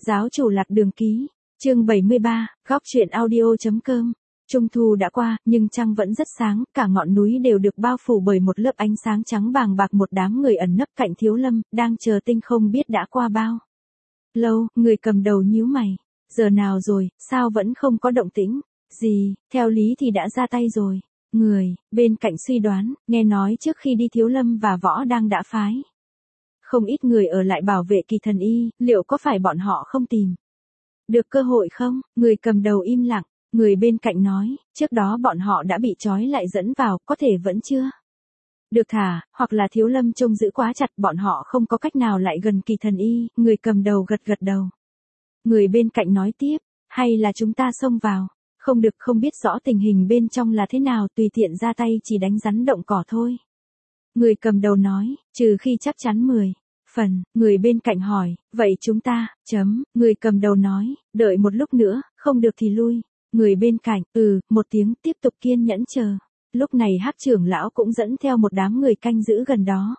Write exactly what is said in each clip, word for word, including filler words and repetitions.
Giáo chủ lạc đường ký, chương bảy mươi ba, góc truyện audio.com. Trung thu đã qua, nhưng trăng vẫn rất sáng, cả ngọn núi đều được bao phủ bởi một lớp ánh sáng trắng bàng bạc. Một đám người ẩn nấp cạnh Thiếu Lâm, đang chờ tinh không biết đã qua bao lâu. Người cầm đầu nhíu mày, giờ nào rồi, sao vẫn không có động tĩnh gì, theo lý thì đã ra tay rồi. Người bên cạnh suy đoán, nghe nói trước khi đi Thiếu Lâm và Võ Đang đã phái không ít người ở lại bảo vệ Kỳ Thần Y, liệu có phải bọn họ không tìm được cơ hội không? Người cầm đầu im lặng, người bên cạnh nói, trước đó bọn họ đã bị trói lại dẫn vào, có thể vẫn chưa được thả, hoặc là Thiếu Lâm trông giữ quá chặt, bọn họ không có cách nào lại gần Kỳ Thần Y. Người cầm đầu gật gật đầu. Người bên cạnh nói tiếp, hay là chúng ta xông vào? Không được, không biết rõ tình hình bên trong là thế nào, tùy tiện ra tay chỉ đánh rắn động cỏ thôi. Người cầm đầu nói, trừ khi chắc chắn mười phần. Người bên cạnh hỏi, vậy chúng ta, chấm, người cầm đầu nói, đợi một lúc nữa, không được thì lui. Người bên cạnh, ừ, một tiếng, tiếp tục kiên nhẫn chờ. Lúc này Hắc trưởng lão cũng dẫn theo một đám người canh giữ gần đó.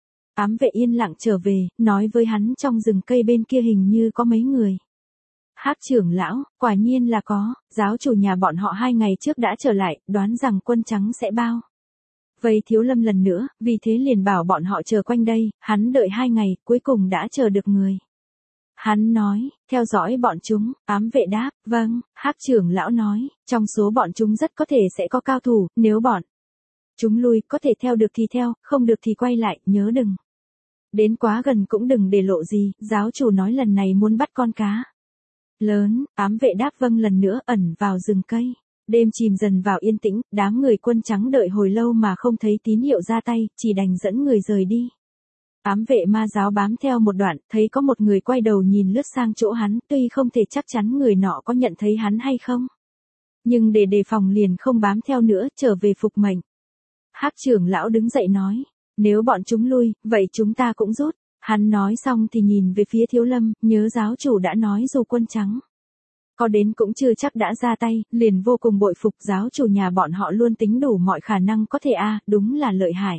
Ám vệ yên lặng trở về, nói với hắn trong rừng cây bên kia hình như có mấy người. Hắc trưởng lão, quả nhiên là có, giáo chủ nhà bọn họ hai ngày trước đã trở lại, đoán rằng quân trắng sẽ bao vây Thiếu Lâm lần nữa, vì thế liền bảo bọn họ chờ quanh đây. Hắn đợi hai ngày, cuối cùng đã chờ được người. Hắn nói, theo dõi bọn chúng. Ám vệ đáp, vâng. Hắc trưởng lão nói, trong số bọn chúng rất có thể sẽ có cao thủ, nếu bọn chúng lui, có thể theo được thì theo, không được thì quay lại, nhớ đừng đến quá gần, cũng đừng để lộ gì. Giáo chủ nói lần này muốn bắt con cá lớn. Ám vệ đáp vâng lần nữa, ẩn vào rừng cây. Đêm chìm dần vào yên tĩnh, đám người quân trắng đợi hồi lâu mà không thấy tín hiệu ra tay, chỉ đành dẫn người rời đi. Ám vệ ma giáo bám theo một đoạn, thấy có một người quay đầu nhìn lướt sang chỗ hắn, tuy không thể chắc chắn người nọ có nhận thấy hắn hay không, nhưng để đề phòng liền không bám theo nữa, trở về phục mệnh. Hắc trưởng lão đứng dậy nói, nếu bọn chúng lui, vậy chúng ta cũng rút. Hắn nói xong thì nhìn về phía Thiếu Lâm, nhớ giáo chủ đã nói dù quân trắng có đến cũng chưa chắc đã ra tay, liền vô cùng bội phục. Giáo chủ nhà bọn họ luôn tính đủ mọi khả năng có thể a à, đúng là lợi hại.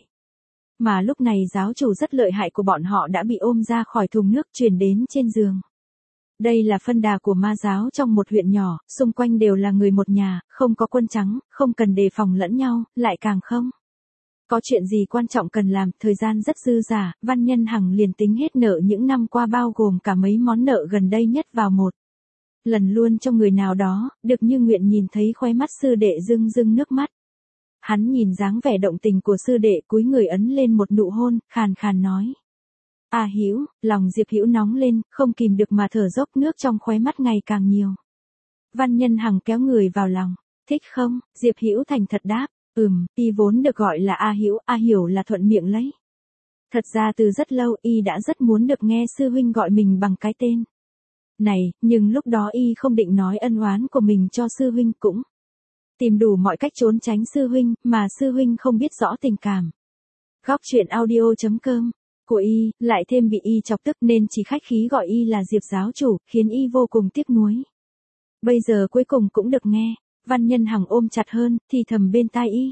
Mà lúc này giáo chủ rất lợi hại của bọn họ đã bị ôm ra khỏi thùng nước, truyền đến trên giường. Đây là phân đà của ma giáo trong một huyện nhỏ, xung quanh đều là người một nhà, không có quân trắng, không cần đề phòng lẫn nhau, lại càng không có chuyện gì quan trọng cần làm. Thời gian rất dư dả, Văn Nhân Hằng liền tính hết nợ những năm qua, bao gồm cả mấy món nợ gần đây nhất vào một lần luôn cho người nào đó, được như nguyện. Nhìn thấy khóe mắt sư đệ rưng rưng nước mắt, hắn nhìn dáng vẻ động tình của sư đệ, cúi người ấn lên một nụ hôn, khàn khàn nói, a à, Hữu. Lòng Diệp Hữu nóng lên, không kìm được mà thở dốc, nước trong khóe mắt ngày càng nhiều. Văn Nhân Hằng kéo người vào lòng, thích không? Diệp Hữu thành thật đáp, ừm. Y vốn được gọi là A Hữu, A Hiểu là thuận miệng lấy. Thật ra từ rất lâu Y đã rất muốn được nghe sư huynh gọi mình bằng cái tên này, nhưng lúc đó Y không định nói ân oán của mình cho sư huynh, cũng tìm đủ mọi cách trốn tránh sư huynh, mà sư huynh không biết rõ tình cảm góc truyện audio.com của Y, lại thêm bị Y chọc tức nên chỉ khách khí gọi Y là Diệp giáo chủ, khiến Y vô cùng tiếc nuối. Bây giờ cuối cùng cũng được nghe. Văn Nhân Hằng ôm chặt hơn, thì thầm bên tai Y,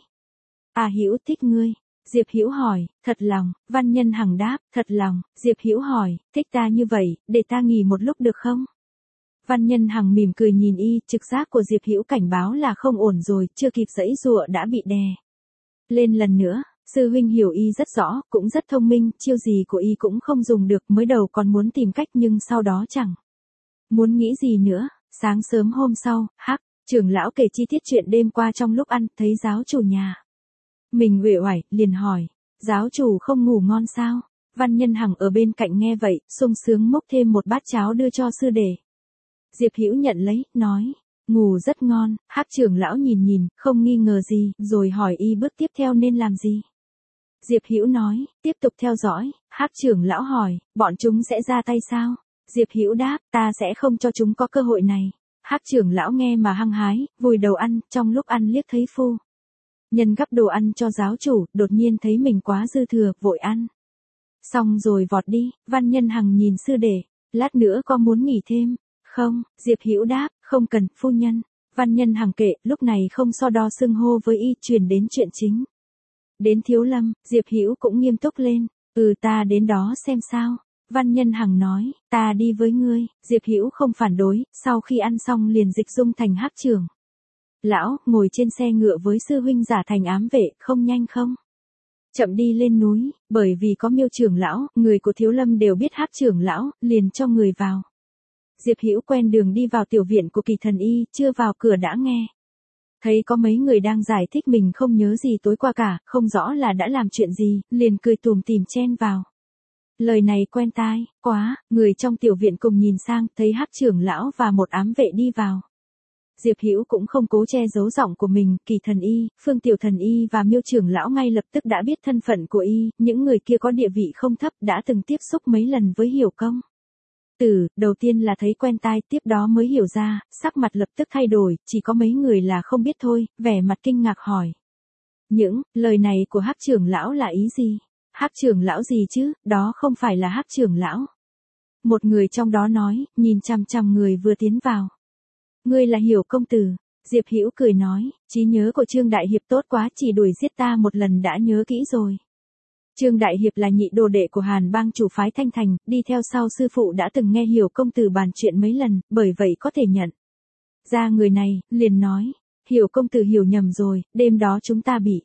A Hữu thích ngươi. Diệp Hữu hỏi, thật lòng? Văn Nhân Hằng đáp, thật lòng. Diệp Hữu hỏi, thích ta như vậy, để ta nghỉ một lúc được không? Văn Nhân Hằng mỉm cười nhìn Y, trực giác của Diệp Hữu cảnh báo là không ổn rồi, chưa kịp giãy giụa đã bị đè lên lần nữa. Sư huynh hiểu Y rất rõ, cũng rất thông minh, chiêu gì của Y cũng không dùng được, mới đầu còn muốn tìm cách nhưng sau đó chẳng muốn nghĩ gì nữa. Sáng sớm hôm sau, Hắc trưởng lão kể chi tiết chuyện đêm qua trong lúc ăn, thấy giáo chủ nhà mình uể oải, liền hỏi, giáo chủ không ngủ ngon sao? Văn Nhân Hằng ở bên cạnh nghe vậy, sung sướng múc thêm một bát cháo đưa cho sư đệ. Diệp Hữu nhận lấy, nói, ngủ rất ngon. Hắc trưởng lão nhìn nhìn, không nghi ngờ gì, rồi hỏi Y bước tiếp theo nên làm gì. Diệp Hữu nói, tiếp tục theo dõi. Hắc trưởng lão hỏi, bọn chúng sẽ ra tay sao? Diệp Hữu đáp, ta sẽ không cho chúng có cơ hội này. Hắc trưởng lão nghe mà hăng hái, vùi đầu ăn, trong lúc ăn liếc thấy phu nhân gắp đồ ăn cho giáo chủ, đột nhiên thấy mình quá dư thừa, vội ăn xong rồi vọt đi. Văn Nhân Hằng nhìn sư đệ, lát nữa có muốn nghỉ thêm không? Diệp Hữu đáp, không cần, phu nhân. Văn Nhân Hằng kệ, lúc này không so đo xưng hô với Y, truyền đến chuyện chính. Đến Thiếu Lâm, Diệp Hữu cũng nghiêm túc lên, ừ ta đến đó xem sao. Văn Nhân Hằng nói, ta đi với ngươi, Diệp Hữu không phản đối, sau khi ăn xong liền dịch dung thành Hắc trưởng lão, ngồi trên xe ngựa với sư huynh giả thành ám vệ, không nhanh không chậm đi lên núi, bởi vì có Miêu trưởng lão, người của Thiếu Lâm đều biết Hắc trưởng lão, liền cho người vào. Diệp Hữu quen đường đi vào tiểu viện của Kỳ Thần Y, chưa vào cửa đã nghe thấy có mấy người đang giải thích mình không nhớ gì tối qua cả, không rõ là đã làm chuyện gì, liền cười tủm tỉm chen vào. Lời này quen tai, quá, người trong tiểu viện cùng nhìn sang, thấy Hắc trưởng lão và một ám vệ đi vào. Diệp Hữu cũng không cố che giấu giọng của mình, Kỳ Thần Y, Phương Tiểu Thần Y và Miêu trưởng lão ngay lập tức đã biết thân phận của y, những người kia có địa vị không thấp, đã từng tiếp xúc mấy lần với Hiểu Công Tử, đầu tiên là thấy quen tai, tiếp đó mới hiểu ra, sắc mặt lập tức thay đổi, chỉ có mấy người là không biết thôi, vẻ mặt kinh ngạc hỏi. Những lời này của Hắc trưởng lão là ý gì? Hắc trưởng lão gì chứ, đó không phải là Hắc trưởng lão. Một người trong đó nói, nhìn chằm chằm người vừa tiến vào. Ngươi là Hiểu Công Tử. Diệp Hữu cười nói, trí nhớ của Trương Đại Hiệp tốt quá, chỉ đuổi giết ta một lần đã nhớ kỹ rồi. Trương Đại Hiệp là nhị đồ đệ của Hàn Bang chủ phái Thanh Thành, đi theo sau sư phụ đã từng nghe Hiểu Công Tử bàn chuyện mấy lần, bởi vậy có thể nhận ra người này, liền nói, Hiểu Công Tử hiểu nhầm rồi, đêm đó chúng ta bị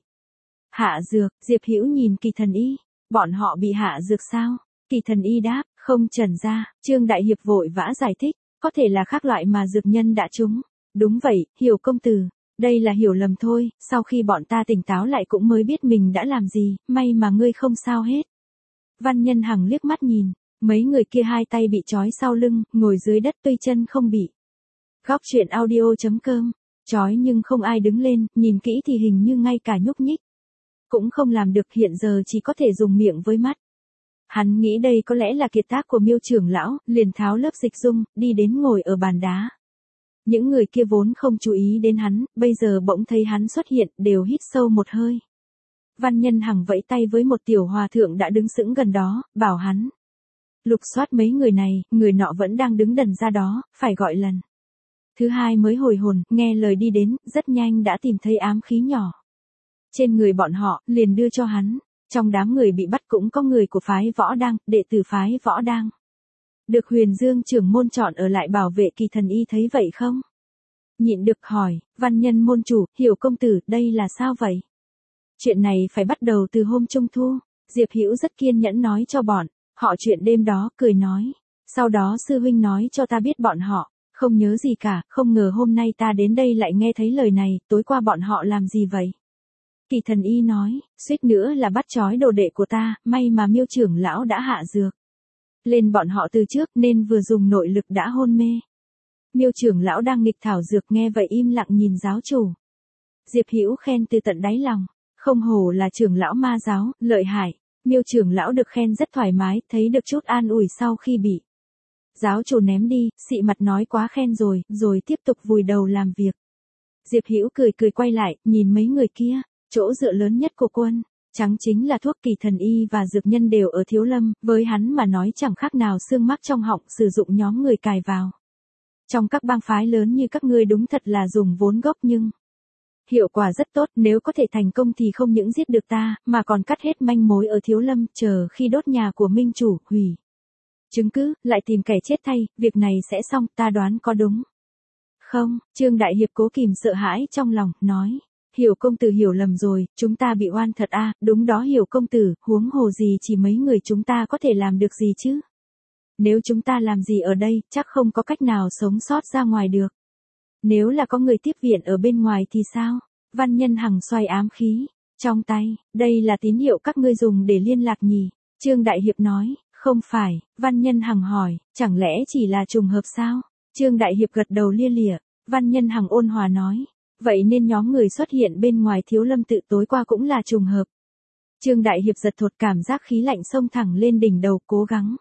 hạ dược. Diệp Hữu nhìn Kỳ Thần Y, bọn họ bị hạ dược sao? Kỳ Thần Y đáp, không trần ra. Trương Đại Hiệp vội vã giải thích, có thể là khác loại mà dược nhân đã trúng. Đúng vậy, Hiểu Công Tử, đây là hiểu lầm thôi, sau khi bọn ta tỉnh táo lại cũng mới biết mình đã làm gì, may mà ngươi không sao hết. Văn Nhân Hằng liếc mắt nhìn, mấy người kia hai tay bị trói sau lưng, ngồi dưới đất tuy chân không bị. Góc truyện audio chấm com, trói nhưng không ai đứng lên, nhìn kỹ thì hình như ngay cả nhúc nhích cũng không làm được, hiện giờ chỉ có thể dùng miệng với mắt. Hắn nghĩ đây có lẽ là kiệt tác của Miêu trưởng lão, liền tháo lớp dịch dung, đi đến ngồi ở bàn đá. Những người kia vốn không chú ý đến hắn, bây giờ bỗng thấy hắn xuất hiện, đều hít sâu một hơi. Văn Nhân Hằng vẫy tay với một tiểu hòa thượng đã đứng sững gần đó, bảo hắn lục soát mấy người này, người nọ vẫn đang đứng đần ra đó, phải gọi lần thứ hai mới hồi hồn, nghe lời đi đến, rất nhanh đã tìm thấy ám khí nhỏ trên người bọn họ, liền đưa cho hắn. Trong đám người bị bắt cũng có người của phái Võ Đăng, đệ tử phái Võ Đăng được Huyền Dương trưởng môn chọn ở lại bảo vệ Kỳ Thần Y, thấy vậy không nhịn được hỏi, Văn Nhân môn chủ, Hiểu Công Tử, đây là sao vậy? Chuyện này phải bắt đầu từ hôm Trung Thu. Diệp Hữu rất kiên nhẫn nói cho bọn họ chuyện đêm đó, cười nói, sau đó sư huynh nói cho ta biết bọn họ không nhớ gì cả, không ngờ hôm nay ta đến đây lại nghe thấy lời này, tối qua bọn họ làm gì vậy? Kỳ Thần Y nói, suýt nữa là bắt trói đồ đệ của ta, may mà Miêu trưởng lão đã hạ dược lên bọn họ từ trước nên vừa dùng nội lực đã hôn mê. Miêu trưởng lão đang nghịch thảo dược, nghe vậy im lặng nhìn giáo chủ. Diệp Hữu khen từ tận đáy lòng, không hổ là trưởng lão ma giáo, lợi hại. Miêu trưởng lão được khen rất thoải mái, thấy được chút an ủi sau khi bị giáo chủ ném đi, xị mặt nói quá khen rồi, rồi tiếp tục vùi đầu làm việc. Diệp Hữu cười cười quay lại, nhìn mấy người kia, chỗ dựa lớn nhất của quân trắng chính là thuốc Kỳ Thần Y và dược nhân đều ở Thiếu Lâm, với hắn mà nói chẳng khác nào xương mắc trong họng, sử dụng nhóm người cài vào trong các bang phái lớn như các ngươi đúng thật là dùng vốn gốc, nhưng hiệu quả rất tốt, nếu có thể thành công thì không những giết được ta, mà còn cắt hết manh mối ở Thiếu Lâm, chờ khi đốt nhà của minh chủ, hủy chứng cứ, lại tìm kẻ chết thay, việc này sẽ xong, ta đoán có đúng không? Trương Đại Hiệp cố kìm sợ hãi trong lòng, nói, Hiểu Công Tử hiểu lầm rồi, chúng ta bị oan thật a. Đúng đó Hiểu Công Tử, huống hồ gì chỉ mấy người chúng ta có thể làm được gì chứ? Nếu chúng ta làm gì ở đây, chắc không có cách nào sống sót ra ngoài được. Nếu là có người tiếp viện ở bên ngoài thì sao? Văn Nhân Hằng xoay ám khí trong tay, đây là tín hiệu các ngươi dùng để liên lạc nhỉ? Trương Đại Hiệp nói, không phải. Văn Nhân Hằng hỏi, chẳng lẽ chỉ là trùng hợp sao? Trương Đại Hiệp gật đầu lia lịa. Văn Nhân Hằng ôn hòa nói, vậy nên nhóm người xuất hiện bên ngoài Thiếu Lâm tự tối qua cũng là trùng hợp. Trương Đại Hiệp giật thột, cảm giác khí lạnh xông thẳng lên đỉnh đầu, cố gắng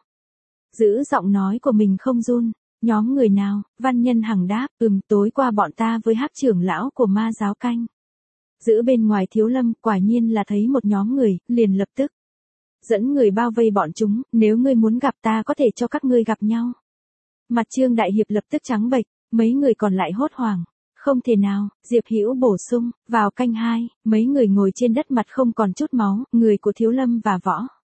giữ giọng nói của mình không run. Nhóm người nào? Văn Nhân Hằng đáp, ừm, tối qua bọn ta với Hắc trưởng lão của ma giáo canh giữ bên ngoài Thiếu Lâm, quả nhiên là thấy một nhóm người, liền lập tức dẫn người bao vây bọn chúng, nếu ngươi muốn gặp ta có thể cho các ngươi gặp nhau. Mặt Trương Đại Hiệp lập tức trắng bệch, mấy người còn lại hốt hoảng. Không thể nào, Diệp Hữu bổ sung, vào canh hai, mấy người ngồi trên đất mặt không còn chút máu, người của Thiếu Lâm và Võ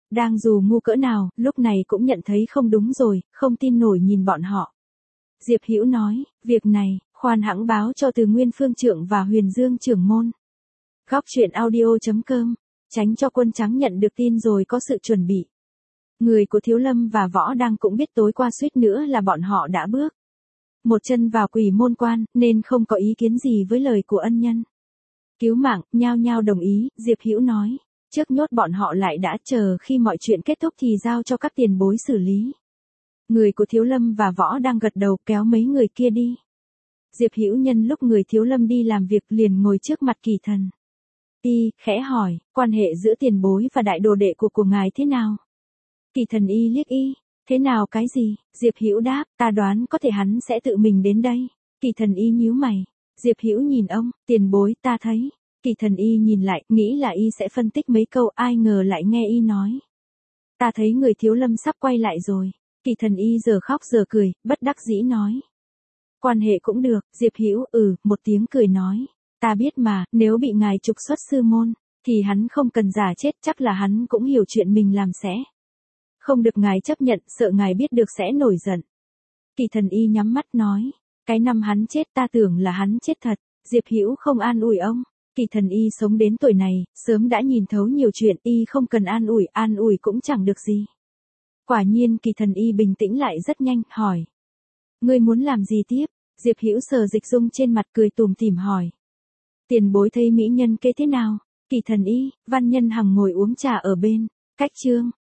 Đang dù ngu cỡ nào, lúc này cũng nhận thấy không đúng rồi, không tin nổi nhìn bọn họ. Diệp Hữu nói, việc này, khoan hãng báo cho Từ Nguyên Phương trưởng và Huyền Dương trưởng môn. Góc truyện audio chấm com, tránh cho quân trắng nhận được tin rồi có sự chuẩn bị. Người của Thiếu Lâm và Võ Đăng cũng biết tối qua suýt nữa là bọn họ đã bước một chân vào Quỷ Môn Quan, nên không có ý kiến gì với lời của ân nhân cứu mạng, nhao nhao đồng ý. Diệp Hữu nói, trước nhốt bọn họ lại đã, chờ khi mọi chuyện kết thúc thì giao cho các tiền bối xử lý. Người của Thiếu Lâm và Võ đang gật đầu, kéo mấy người kia đi. Diệp Hữu nhân lúc người Thiếu Lâm đi làm việc liền ngồi trước mặt Kỳ Thần Y, khẽ hỏi, quan hệ giữa tiền bối và đại đồ đệ của của ngài thế nào? Kỳ Thần Y liếc y, thế nào cái gì? Diệp Hữu đáp, ta đoán có thể hắn sẽ tự mình đến đây. Kỳ Thần Y nhíu mày. Diệp Hữu nhìn ông, tiền bối, ta thấy. Kỳ Thần Y nhìn lại, nghĩ là y sẽ phân tích mấy câu, ai ngờ lại nghe y nói, ta thấy người Thiếu Lâm sắp quay lại rồi. Kỳ Thần Y giờ khóc giờ cười, bất đắc dĩ nói, quan hệ cũng được. Diệp Hữu ừ, một tiếng cười nói, ta biết mà, nếu bị ngài trục xuất sư môn, thì hắn không cần giả chết, chắc là hắn cũng hiểu chuyện mình làm sẽ không được ngài chấp nhận, sợ ngài biết được sẽ nổi giận. Kỳ Thần Y nhắm mắt nói, cái năm hắn chết ta tưởng là hắn chết thật. Diệp Hữu không an ủi ông. Kỳ Thần Y sống đến tuổi này, sớm đã nhìn thấu nhiều chuyện, y không cần an ủi, an ủi cũng chẳng được gì. Quả nhiên Kỳ Thần Y bình tĩnh lại rất nhanh, hỏi, ngươi muốn làm gì tiếp? Diệp Hữu sờ dịch dung trên mặt, cười tủm tỉm hỏi, tiền bối thấy mỹ nhân kế thế nào? Kỳ Thần Y, Văn Nhân Hằng ngồi uống trà ở bên cách chương.